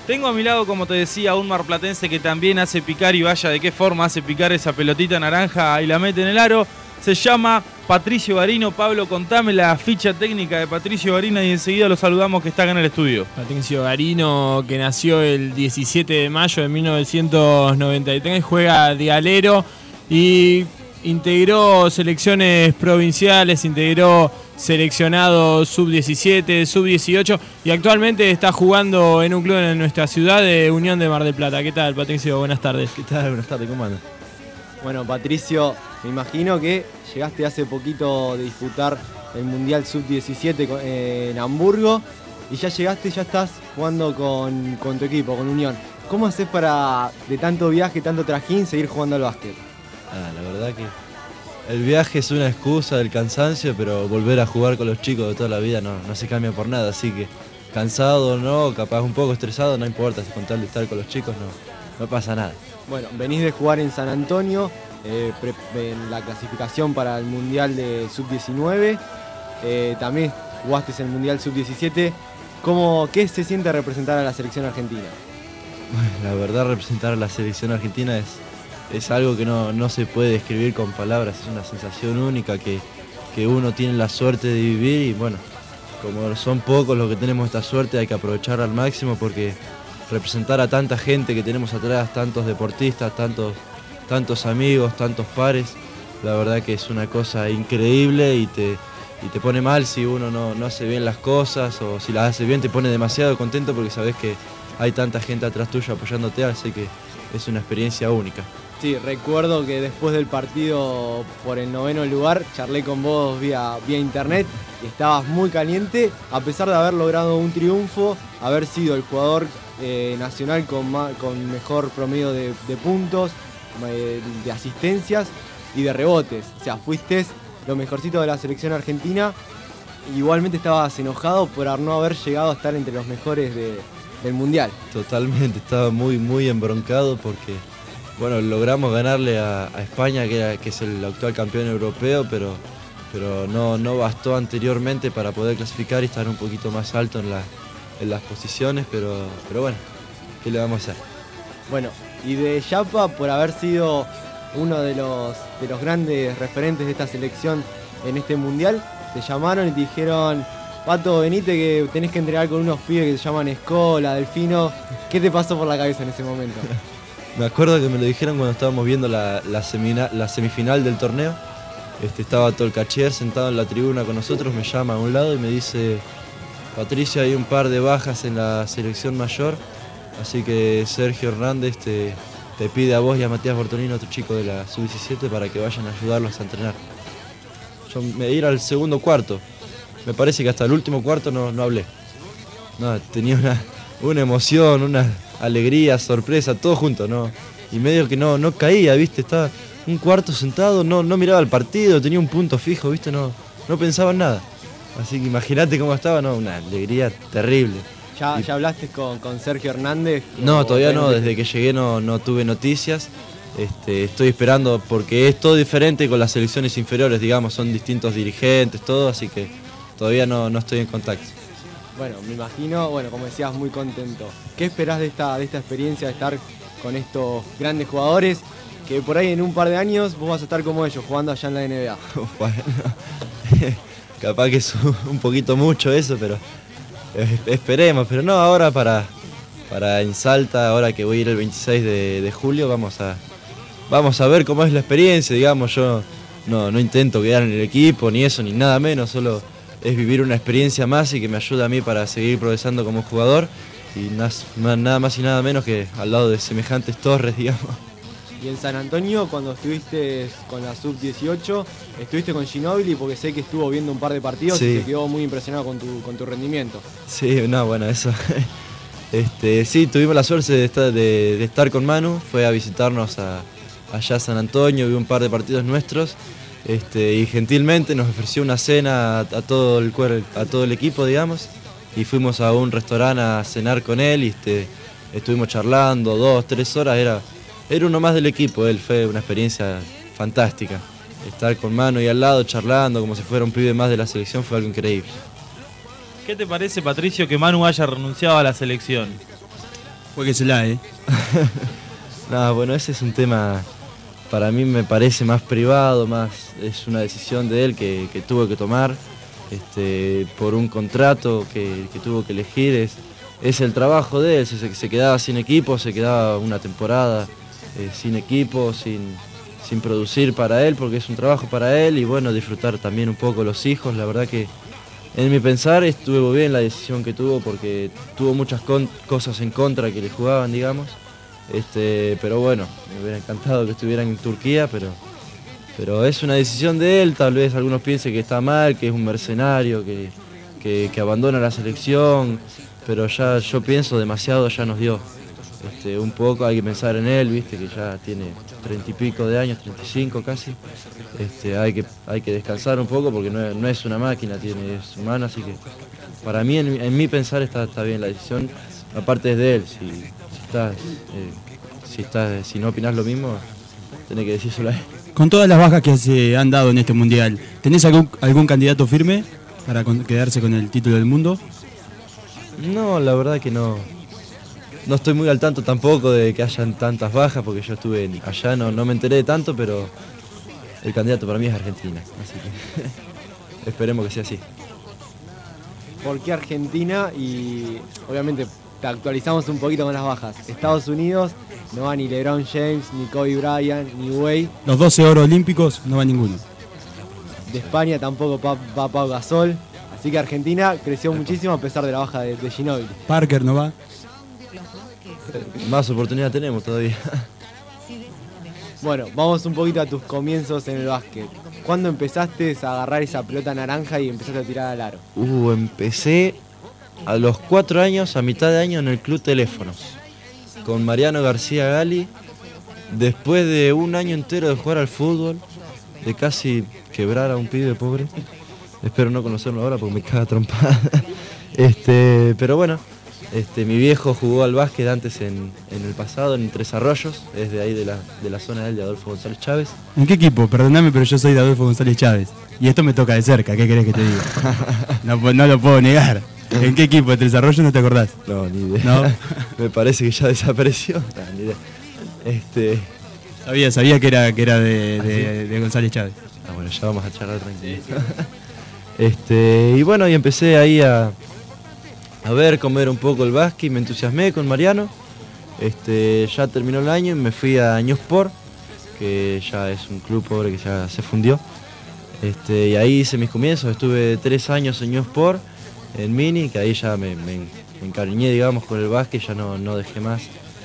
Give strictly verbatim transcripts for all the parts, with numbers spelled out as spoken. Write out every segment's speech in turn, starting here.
Tengo a mi lado, como te decía, un marplatense que también hace picar, y vaya de qué forma hace picar esa pelotita naranja y la mete en el aro. Se llama Patricio Garino. Pablo, contame la ficha técnica de Patricio Garino y enseguida lo saludamos, que está acá en el estudio. Patricio Garino, que nació el diecisiete de mayo de mil novecientos noventa y tres, juega de alero y integró selecciones provinciales, integró seleccionado sub diecisiete, sub dieciocho y actualmente está jugando en un club en nuestra ciudad, de Unión de Mar del Plata. ¿Qué tal, Patricio? Buenas tardes. ¿Qué tal? Buenas tardes, ¿cómo andas? Bueno, Patricio, me imagino que llegaste hace poquito de disputar el Mundial sub diecisiete en Hamburgo y ya llegaste, ya estás jugando con, con tu equipo, con Unión. ¿Cómo haces para, de tanto viaje, tanto trajín, seguir jugando al básquet? Ah, la verdad que el viaje es una excusa del cansancio, pero volver a jugar con los chicos de toda la vida no, no se cambia por nada, así que cansado o no, capaz un poco estresado, no importa, con tal de estar con los chicos no, no pasa nada. Bueno, venís de jugar en San Antonio, eh, pre, en la clasificación para el Mundial de sub diecinueve, eh, también jugaste en el Mundial sub diecisiete. ¿Cómo, ¿Qué se siente representar a la selección argentina? Bueno, la verdad, representar a la selección argentina es, es algo que no, no se puede describir con palabras, es una sensación única que, que uno tiene la suerte de vivir y bueno, como son pocos los que tenemos esta suerte hay que aprovecharla al máximo porque representar a tanta gente que tenemos atrás, tantos deportistas, tantos, tantos amigos, tantos pares, la verdad que es una cosa increíble y te, y te pone mal si uno no, no hace bien las cosas o si las hace bien te pone demasiado contento porque sabes que hay tanta gente atrás tuyo apoyándote, así que es una experiencia única. Sí, recuerdo que después del partido por el noveno lugar charlé con vos vía, vía internet y estabas muy caliente a pesar de haber logrado un triunfo, haber sido el jugador eh, nacional con, más, con mejor promedio de, de puntos, eh, de asistencias y de rebotes. O sea, fuiste lo mejorcito de la selección argentina. Igualmente estabas enojado por no haber llegado a estar entre los mejores de, del Mundial. Totalmente, estaba muy, muy embroncado porque bueno, logramos ganarle a, a España, que, era, que es el actual campeón europeo, pero, pero no, no bastó anteriormente para poder clasificar y estar un poquito más alto en, la, en las posiciones, pero, pero bueno, ¿qué le vamos a hacer? Bueno, y de Yapa, por haber sido uno de los, de los grandes referentes de esta selección en este Mundial, te llamaron y te dijeron: Pato, venite que tenés que entrenar con unos pibes que se llaman Escola, Delfino. ¿Qué te pasó por la cabeza en ese momento? Me acuerdo que me lo dijeron cuando estábamos viendo la, la, semina, la semifinal del torneo. Este, estaba todo el cachier sentado en la tribuna con nosotros, me llama a un lado y me dice: Patricio, hay un par de bajas en la selección mayor, así que Sergio Hernández te, te pide a vos y a Matías Bortolino, otro chico de la sub diecisiete, para que vayan a ayudarlos a entrenar. Yo me ir al segundo cuarto, me parece que hasta el último cuarto no, no hablé. No, tenía una, una emoción, una alegría, sorpresa, todo junto, ¿no? Y medio que no, no caía, ¿viste? Estaba un cuarto sentado, no, no miraba el partido, tenía un punto fijo, ¿viste? No, no pensaba en nada. Así que imagínate cómo estaba, ¿no? Una alegría terrible. ¿Ya, y... ya hablaste con, con Sergio Hernández? No, todavía no, desde que llegué no, no tuve noticias. Este, estoy esperando porque es todo diferente con las selecciones inferiores, digamos, son distintos dirigentes, todo, así que todavía no, no estoy en contacto. Bueno, me imagino, bueno, como decías, muy contento. ¿Qué esperás de esta, de esta experiencia de estar con estos grandes jugadores que por ahí en un par de años vos vas a estar como ellos, jugando allá en la N B A? Bueno, capaz que es un poquito mucho eso, pero esperemos. Pero no, ahora para, para en Salta, ahora que voy a ir el veintiséis de, de julio, vamos a, vamos a ver cómo es la experiencia, digamos. Yo no, no intento quedar en el equipo, ni eso, ni nada menos, solo es vivir una experiencia más y que me ayuda a mí para seguir progresando como jugador y nada más y nada menos que al lado de semejantes torres, digamos. Y en San Antonio, cuando estuviste con la sub dieciocho, estuviste con Ginóbili porque sé que estuvo viendo un par de partidos sí. Y se quedó muy impresionado con tu, con tu rendimiento. Sí, no, bueno, eso. Este, sí, tuvimos la suerte de estar, de, de estar con Manu, fue a visitarnos a, allá a San Antonio, vio un par de partidos nuestros. Este, y gentilmente nos ofreció una cena a, a, todo el, a todo el equipo, digamos, y fuimos a un restaurante a cenar con él y este, estuvimos charlando dos, tres horas, era, era uno más del equipo, él fue una experiencia fantástica. Estar con Manu y al lado charlando como si fuera un pibe más de la selección fue algo increíble. ¿Qué te parece, Patricio, que Manu haya renunciado a la selección? Jueguesela, ¿eh? No, bueno, ese es un tema, para mí me parece más privado, más es una decisión de él que, que tuvo que tomar este, por un contrato que, que tuvo que elegir. Es, es el trabajo de él, se, se quedaba sin equipo, se quedaba una temporada eh, sin equipo, sin, sin producir para él, porque es un trabajo para él, y bueno, disfrutar también un poco los hijos. La verdad que en mi pensar estuvo bien la decisión que tuvo, porque tuvo muchas con, cosas en contra que le jugaban, digamos. Este, pero bueno, me hubiera encantado que estuvieran en Turquía, pero, pero es una decisión de él. Tal vez algunos piensen que está mal, que es un mercenario, que, que, que abandona la selección, pero ya yo pienso demasiado ya nos dio. Este, un poco hay que pensar en él, viste que ya tiene treinta y pico de años, treinta y cinco casi. Este, hay, que, hay que descansar un poco porque no es, no es una máquina, tiene, es humano, así que para mí, en, en mi pensar está, está bien la decisión. Aparte es de él, si, si, estás, eh, si, estás, si no opinás lo mismo, tenés que decírselo a él. Con todas las bajas que se han dado en este mundial, ¿tenés algún, algún candidato firme para con, quedarse con el título del mundo? No, la verdad que no. No estoy muy al tanto tampoco de que hayan tantas bajas, porque yo estuve allá, no, no me enteré de tanto, pero el candidato para mí es Argentina, así que esperemos que sea así. ¿Por qué Argentina? Y obviamente te actualizamos un poquito con las bajas. Estados Unidos no va ni LeBron James, ni Kobe Bryant, ni Wade. Los doce oros olímpicos no va ninguno. De España tampoco va, va Pau Gasol. Así que Argentina creció muchísimo a pesar de la baja de, de Ginóbili. Parker no va. Más oportunidad tenemos todavía. Bueno, vamos un poquito a tus comienzos en el básquet. ¿Cuándo empezaste a agarrar esa pelota naranja y empezaste a tirar al aro? Uh, empecé a los cuatro años, a mitad de año, en el Club Teléfonos, con Mariano García Gali. Después de un año entero de jugar al fútbol, de casi quebrar a un pibe pobre. Espero no conocerlo ahora porque me caga trompada. Este, pero bueno, este, mi viejo jugó al básquet antes en, en el pasado, en Tres Arroyos, es de ahí de la, de la zona de él, de Adolfo González Chávez. ¿En qué equipo? Perdóname, pero yo soy de Adolfo González Chávez. Y esto me toca de cerca, ¿qué querés que te diga? No, no lo puedo negar. ¿En qué equipo de Tres Arroyos no te acordás? No, ni idea. ¿No? Me parece que ya desapareció. No, ni idea. Este... Sabía, sabía que era, que era de, de, de González Chávez. Ah, bueno, ya vamos a charlar tranquilo. Este, y bueno, y empecé ahí a, a ver cómo era un poco el básquet, me entusiasmé con Mariano. Este, ya terminó el año y me fui a Newsport, que ya es un club pobre que ya se fundió. Este, y ahí hice mis comienzos, estuve tres años en Newsport, en Mini, que ahí ya me, me, me encariñé, digamos, con el básquet, ya no, no dejé más,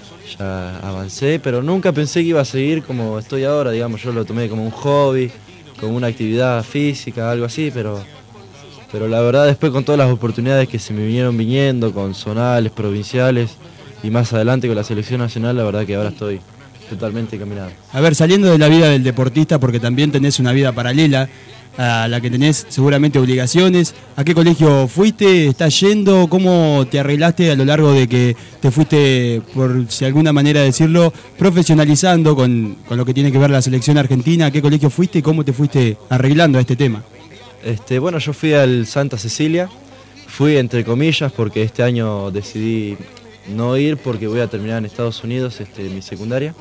ya avancé, pero nunca pensé que iba a seguir como estoy ahora, digamos, yo lo tomé como un hobby, como una actividad física, algo así, pero, pero la verdad después con todas las oportunidades que se me vinieron viniendo, con zonales, provinciales y más adelante con la selección nacional, la verdad que ahora estoy totalmente caminado. A ver, saliendo de la vida del deportista, porque también tenés una vida paralela a la que tenés seguramente obligaciones, ¿a qué colegio fuiste? ¿Estás yendo? ¿Cómo te arreglaste a lo largo de que te fuiste, por si alguna manera decirlo, profesionalizando con, con lo que tiene que ver la selección argentina? ¿A qué colegio fuiste y cómo te fuiste arreglando a este tema? Este, bueno, yo fui al Santa Cecilia, fui entre comillas porque este año decidí no ir porque voy a terminar en Estados Unidos este, mi secundaria.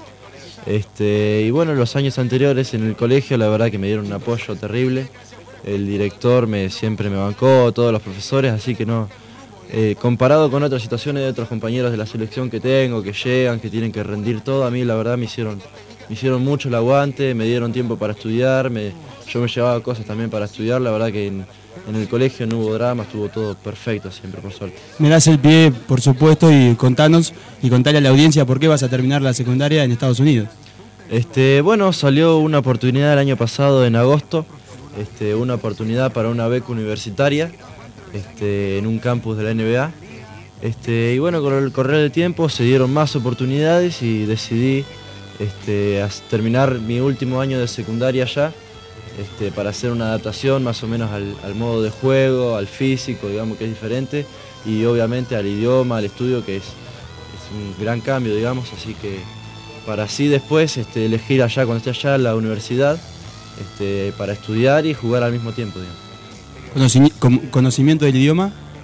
Este, y bueno, los años anteriores en el colegio la verdad que me dieron un apoyo terrible. El director me, siempre me bancó, todos los profesores, así que no, eh, comparado con otras situaciones de otros compañeros de la selección que tengo, que llegan, que tienen que rendir todo, a mí la verdad me hicieron, me hicieron mucho el aguante, me dieron tiempo para estudiar, me, yo me llevaba cosas también para estudiar, la verdad que en, en el colegio no hubo drama, estuvo todo perfecto siempre, por suerte. Me das el pie, por supuesto, y contanos y contale a la audiencia por qué vas a terminar la secundaria en Estados Unidos. Este, bueno, salió una oportunidad el año pasado, en agosto, este, una oportunidad para una beca universitaria este, en un campus de la N B A. Este, y bueno, con el correr del tiempo se dieron más oportunidades y decidí este, terminar mi último año de secundaria allá este, para hacer una adaptación más o menos al, al modo de juego, al físico, digamos que es diferente, y obviamente al idioma, al estudio, que es, es un gran cambio, digamos, así que para así después este, elegir allá, cuando esté allá, la universidad, este, para estudiar y jugar al mismo tiempo, digamos. ¿Conoci- con- ¿Conocimiento del idioma?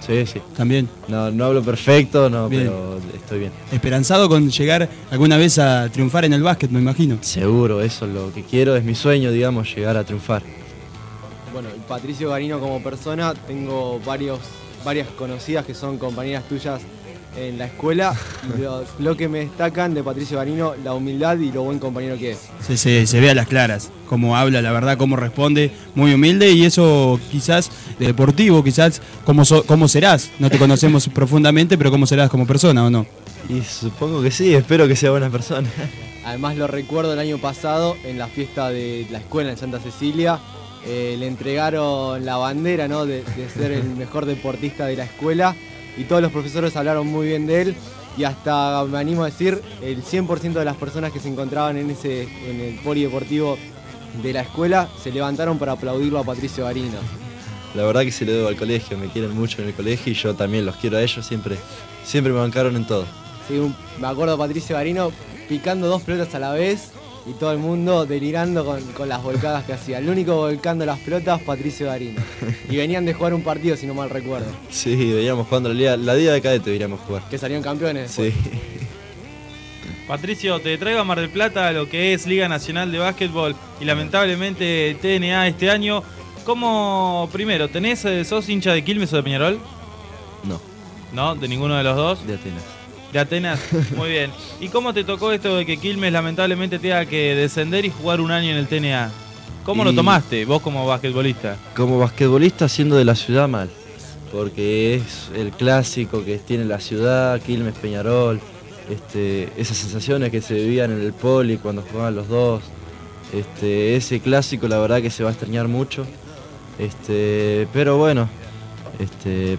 Sí, sí. También. No, no hablo perfecto, no, Bien. pero estoy bien. Esperanzado con llegar alguna vez a triunfar en el básquet, me imagino. Seguro, eso es lo que quiero, es mi sueño, digamos, llegar a triunfar. Bueno, y Patricio Garino como persona, tengo varios, varias conocidas que son compañeras tuyas en la escuela. Lo, lo que me destacan de Patricio Garino, la humildad y lo buen compañero que es. Se, se, se ve a las claras, cómo habla, la verdad, cómo responde, muy humilde, y eso quizás de deportivo, quizás cómo, so, cómo serás. No te conocemos profundamente, pero cómo serás como persona, ¿o no? Y supongo que sí, espero que sea buena persona. Además lo recuerdo el año pasado en la fiesta de la escuela en Santa Cecilia. Eh, le entregaron la bandera, ¿no?, de, de ser el mejor deportista de la escuela, y todos los profesores hablaron muy bien de él, y hasta me animo a decir el cien por ciento de las personas que se encontraban en, ese, en el polideportivo de la escuela se levantaron para aplaudirlo a Patricio Garino. La verdad que se lo debo al colegio, me quieren mucho en el colegio y yo también los quiero a ellos, siempre, siempre me bancaron en todo. Sí, un, me acuerdo de Patricio Garino picando dos pelotas a la vez y todo el mundo delirando con, con las volcadas que hacía. El único volcando las pelotas, Patricio Garino. Y venían de jugar un partido, si no mal recuerdo. Sí, veníamos jugando la liga, la liga de cadete deberíamos jugar. Que salieron campeones. Sí. Patricio, te traigo a Mar del Plata lo que es Liga Nacional de Básquetbol y lamentablemente T N A este año. ¿Cómo, primero, tenés, sos hincha de Quilmes o de Peñarol? No, ¿No? ¿De ninguno de los dos? de Atenas. De Atenas, muy bien. ¿Y cómo te tocó esto de que Quilmes lamentablemente tenga que descender y jugar un año en el T N A? ¿Cómo Y- lo tomaste vos como basquetbolista? Como basquetbolista siendo de la ciudad mal, porque es el clásico que tiene la ciudad, Quilmes, Peñarol, este, esas sensaciones que se vivían en el poli cuando jugaban los dos, este, ese clásico la verdad que se va a extrañar mucho, este, pero bueno, este,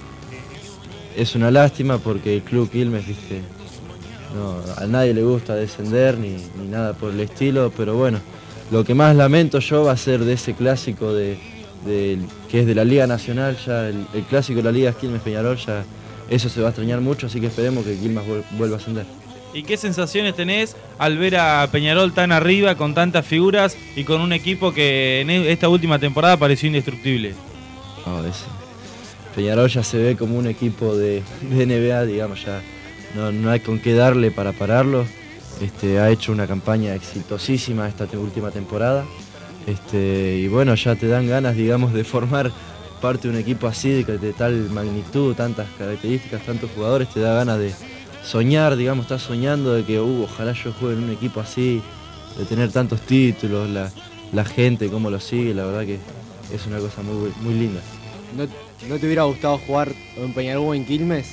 es una lástima porque el club Quilmes, viste, no, a nadie le gusta descender ni, ni nada por el estilo, pero bueno, lo que más lamento yo va a ser de ese clásico de, de- que es de la Liga Nacional, ya el, el clásico de la Liga Quilmes Peñarol, ya eso se va a extrañar mucho, así que esperemos que Quilmes vuel- vuelva a ascender. ¿Y qué sensaciones tenés al ver a Peñarol tan arriba, con tantas figuras y con un equipo que en esta última temporada pareció indestructible? No, ese- Peñarol ya se ve como un equipo de, de N B A, digamos, ya no, no hay con qué darle para pararlo. Este, ha hecho una campaña exitosísima esta te- última temporada. Este, y bueno, ya te dan ganas, digamos, de formar parte de un equipo así, de, de tal magnitud, tantas características, tantos jugadores, te da ganas de soñar, digamos, estás soñando de que uh, ojalá yo juegue en un equipo así, de tener tantos títulos, la, la gente, cómo lo sigue, la verdad que es una cosa muy, muy linda. ¿No, ¿No te hubiera gustado jugar en Peñarol o en Quilmes?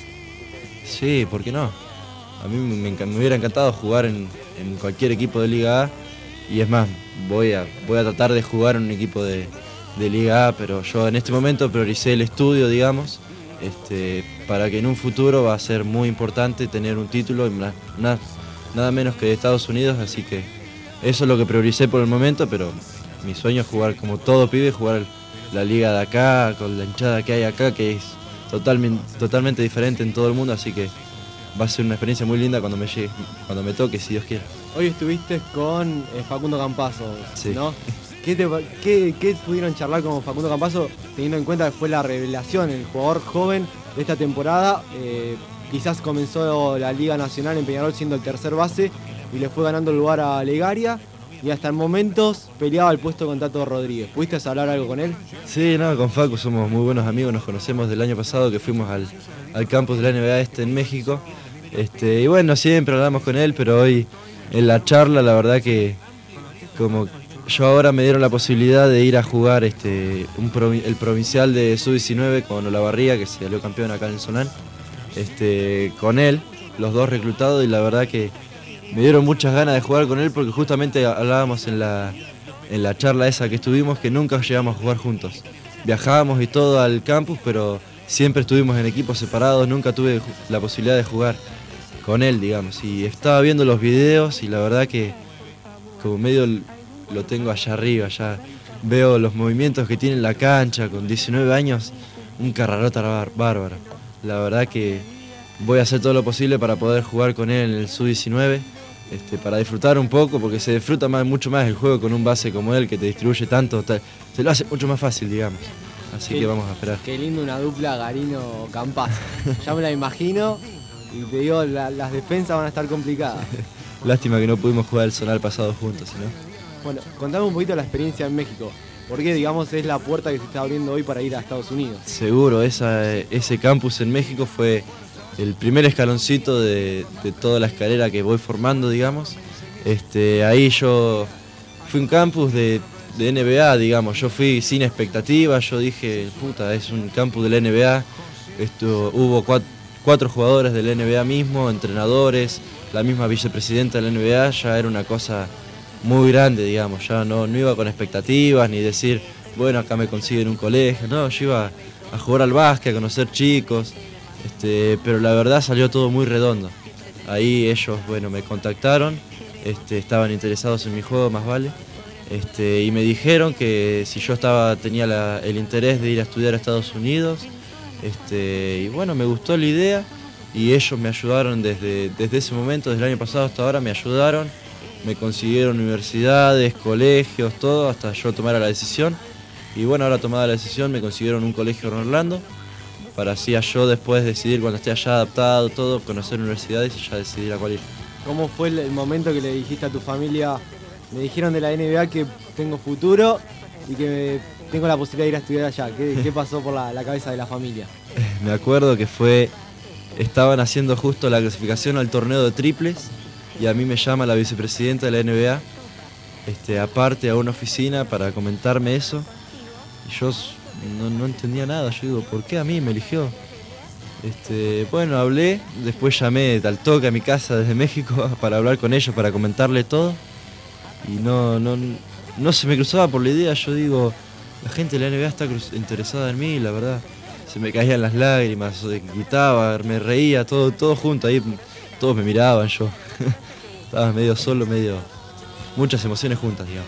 Sí, ¿por qué no? A mí me, enca- me hubiera encantado jugar en, en cualquier equipo de Liga A y es más, voy a, voy a tratar de jugar en un equipo de, de Liga A, pero yo en este momento prioricé el estudio, digamos, este, para que en un futuro va a ser muy importante tener un título, na- na- nada menos que de Estados Unidos, así que eso es lo que prioricé por el momento, pero mi sueño es jugar como todo pibe, jugar la liga de acá, con la hinchada que hay acá, que es totalmente, totalmente diferente en todo el mundo, así que va a ser una experiencia muy linda cuando me llegue, cuando me toque, si Dios quiere. Hoy estuviste con eh, Facundo Campazzo, Sí. ¿no? ¿Qué, te, qué, ¿Qué pudieron charlar con Facundo Campazzo teniendo en cuenta que fue la revelación, el jugador joven de esta temporada? Eh, quizás comenzó la Liga Nacional en Peñarol siendo el tercer base y le fue ganando el lugar a Legaria y hasta en momentos peleaba el puesto con Tato Rodríguez. ¿Pudiste hablar algo con él? Sí, no, con Facu somos muy buenos amigos, nos conocemos del año pasado que fuimos al, al campus de la N B A este en México. Este, y bueno, siempre hablamos con él, pero hoy en la charla la verdad que como yo ahora me dieron la posibilidad de ir a jugar este, un provi- el provincial de sub diecinueve con Olavarría, que salió campeón acá en el Solán, este, con él, los dos reclutados, y la verdad que me dieron muchas ganas de jugar con él porque justamente hablábamos en la, en la charla esa que estuvimos que nunca llegamos a jugar juntos. Viajábamos y todo al campus, pero siempre estuvimos en equipos separados, nunca tuve ju- la posibilidad de jugar con él, digamos. Y estaba viendo los videos y la verdad que como medio l- lo tengo allá arriba, ya veo los movimientos que tiene en la cancha con diecinueve años, un carrerota bar- bárbaro. La verdad que voy a hacer todo lo posible para poder jugar con él en el sub diecinueve, este, para disfrutar un poco, porque se disfruta más, mucho más el juego con un base como él que te distribuye tanto, ta- se lo hace mucho más fácil, digamos. así Qué- que vamos a esperar. Qué lindo una dupla Garino-Campazzo. Ya me la imagino y te digo, la- las defensas van a estar complicadas. Lástima que no pudimos jugar el zonal pasado juntos, ¿no? Bueno, contame un poquito la experiencia en México. Porque, digamos, es la puerta que se está abriendo hoy para ir a Estados Unidos. Seguro, esa, ese campus en México fue el primer escaloncito de, de toda la escalera que voy formando, digamos. Este, ahí yo fui un campus de, de N B A, digamos. Yo fui sin expectativas, yo dije, puta, es un campus de la N B A. Esto, hubo cuatro, cuatro jugadores del N B A mismo, entrenadores, la misma vicepresidenta de la N B A, ya era una cosa muy grande, digamos. Ya no, no iba con expectativas ni decir, bueno, acá me consiguen un colegio. No, yo iba a jugar al básquet, a conocer chicos, este, pero la verdad salió todo muy redondo. Ahí ellos, bueno, me contactaron, este, estaban interesados en mi juego, más vale, este, y me dijeron que si yo estaba, tenía la- el interés de ir a estudiar a Estados Unidos, este, y bueno, me gustó la idea y ellos me ayudaron desde, desde ese momento, desde el año pasado hasta ahora, me ayudaron, me consiguieron universidades, colegios, todo, hasta yo tomara la decisión. Y bueno, ahora tomada la decisión, me consiguieron un colegio en Orlando, para así yo después decidir, cuando esté allá adaptado, todo, conocer universidades y ya decidir a cuál ir. ¿Cómo fue el, el momento que le dijiste a tu familia, me dijeron de la N B A que tengo futuro y que tengo la posibilidad de ir a estudiar allá? ¿Qué, qué pasó por la, la cabeza de la familia? Me acuerdo que fue, estaban haciendo justo la clasificación al torneo de triples y a mí me llama la vicepresidenta de la N B A, este, aparte a una oficina para comentarme eso. Y yo s- no, no entendía nada, yo digo, ¿por qué a mí me eligió? Este, bueno, hablé, después llamé al toque a mi casa desde México para hablar con ellos, para comentarle todo. Y no, no, no se me cruzaba por la idea, yo digo, la gente de la N B A está cruz- interesada en mí, la verdad. Se me caían las lágrimas, eh, gritaba, me reía, todo, todo junto ahí, todos me miraban, yo estaba medio solo, medio... muchas emociones juntas, digamos.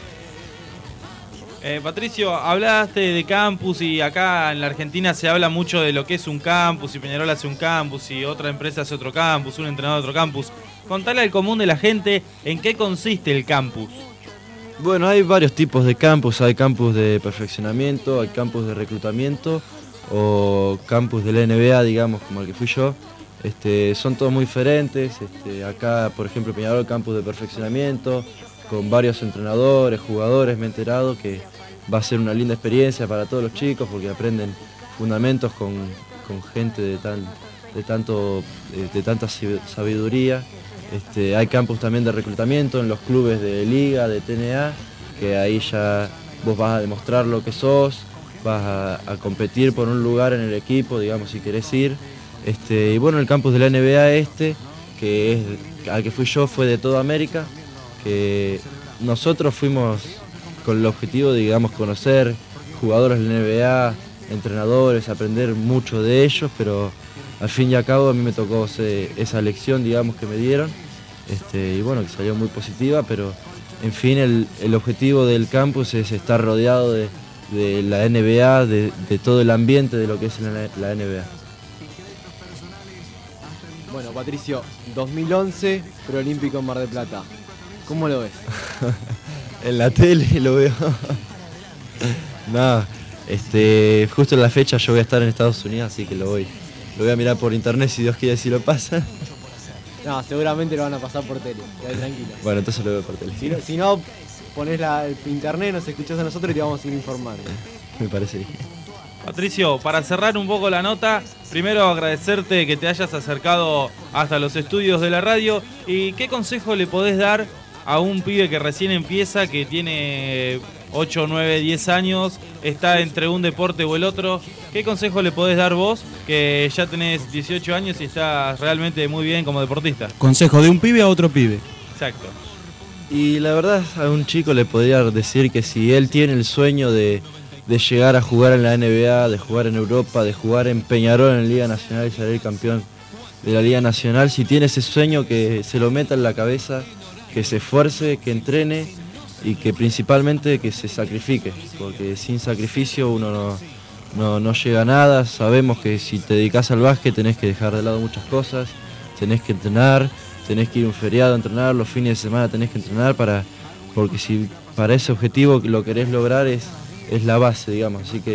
Eh, Patricio, hablaste de campus y acá en la Argentina se habla mucho de lo que es un campus, y Peñarol hace un campus, y otra empresa hace otro campus, un entrenador otro campus. Contale al común de la gente en qué consiste el campus. Bueno, hay varios tipos de campus, hay campus de perfeccionamiento, hay campus de reclutamiento o campus de la N B A, digamos, como el que fui yo. Este, son todos muy diferentes. Este, acá, por ejemplo, Peñarol, campus de perfeccionamiento, con varios entrenadores, jugadores, me he enterado que va a ser una linda experiencia para todos los chicos porque aprenden fundamentos con, con gente de, tan, de, tanto, de, de tanta sabiduría. Este, hay campus también de reclutamiento en los clubes de liga, de T N A, que ahí ya vos vas a demostrar lo que sos, vas a, a competir por un lugar en el equipo, digamos, si querés ir. Este, y bueno, el campus de la N B A este, que es al que fui yo, fue de toda América, que nosotros fuimos con el objetivo de, digamos, conocer jugadores de la N B A, entrenadores, aprender mucho de ellos, pero al fin y al cabo a mí me tocó ese- esa lección, digamos, que me dieron, este, y bueno, que salió muy positiva, pero en fin, el, el objetivo del campus es estar rodeado de, de la N B A, de, de todo el ambiente de lo que es la, la N B A. Bueno, Patricio, dos mil once, preolímpico en Mar del Plata. ¿Cómo lo ves? En la tele lo veo. No, este, justo en la fecha yo voy a estar en Estados Unidos, así que lo voy, lo voy a mirar por internet si Dios quiere, si lo pasa. No, seguramente lo van a pasar por tele, quedate tranquilo. Bueno, entonces lo veo por tele. Si no, si no ponés la, el internet, nos escuchás a nosotros y te vamos a ir informando. Me parece bien. Patricio, para cerrar un poco la nota, primero agradecerte que te hayas acercado hasta los estudios de la radio. ¿Y qué consejo le podés dar a un pibe que recién empieza, que tiene ocho, nueve, diez años, está entre un deporte o el otro? ¿Qué consejo le podés dar vos, que ya tenés dieciocho años y estás realmente muy bien como deportista? Consejo de un pibe a otro pibe. Exacto. Y la verdad, a un chico le podría decir que si él tiene el sueño de, de llegar a jugar en la N B A, de jugar en Europa, de jugar en Peñarol en la Liga Nacional y salir campeón de la Liga Nacional, si tiene ese sueño, que se lo meta en la cabeza, que se esfuerce, que entrene y que principalmente que se sacrifique, porque sin sacrificio uno no, no, no llega a nada. Sabemos que si te dedicas al básquet tenés que dejar de lado muchas cosas, tenés que entrenar, tenés que ir un feriado a entrenar, los fines de semana tenés que entrenar, para, porque si para ese objetivo lo querés lograr es, es la base, digamos. Así que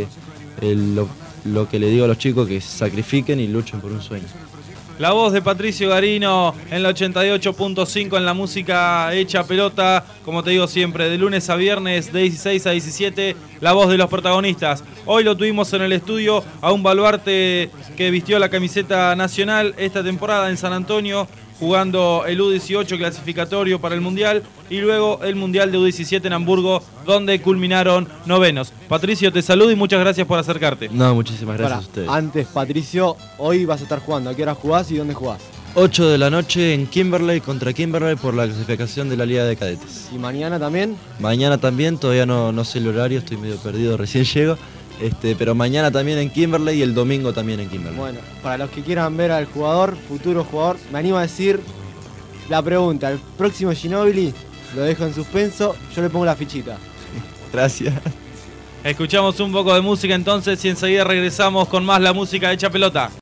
el- lo, lo que le digo a los chicos, que se sacrifiquen y luchen por un sueño. La voz de Patricio Garino en la ochenta y ocho punto cinco en la música hecha pelota, como te digo siempre, de lunes a viernes, de dieciséis a diecisiete, la voz de los protagonistas. Hoy lo tuvimos en el estudio a un baluarte que vistió la camiseta nacional esta temporada en San Antonio, jugando el U dieciocho clasificatorio para el Mundial y luego el Mundial de U diecisiete en Hamburgo, donde culminaron novenos. Patricio, te saludo y muchas gracias por acercarte. No, muchísimas gracias Pará, a ustedes. antes, Patricio, hoy vas a estar jugando. ¿A qué hora jugás y dónde jugás? ocho de la noche en Kimberley contra Kimberley por la clasificación de la Liga de Cadetes. ¿Y mañana también? Mañana también, todavía no, no sé el horario, estoy medio perdido, recién llego. Este, pero mañana también en Kimberley y el domingo también en Kimberley. Bueno, para los que quieran ver al jugador, futuro jugador, me animo a decir la pregunta. El próximo Ginóbili lo dejo en suspenso, yo le pongo la fichita. Gracias. Escuchamos un poco de música entonces y enseguida regresamos con más la música hecha pelota.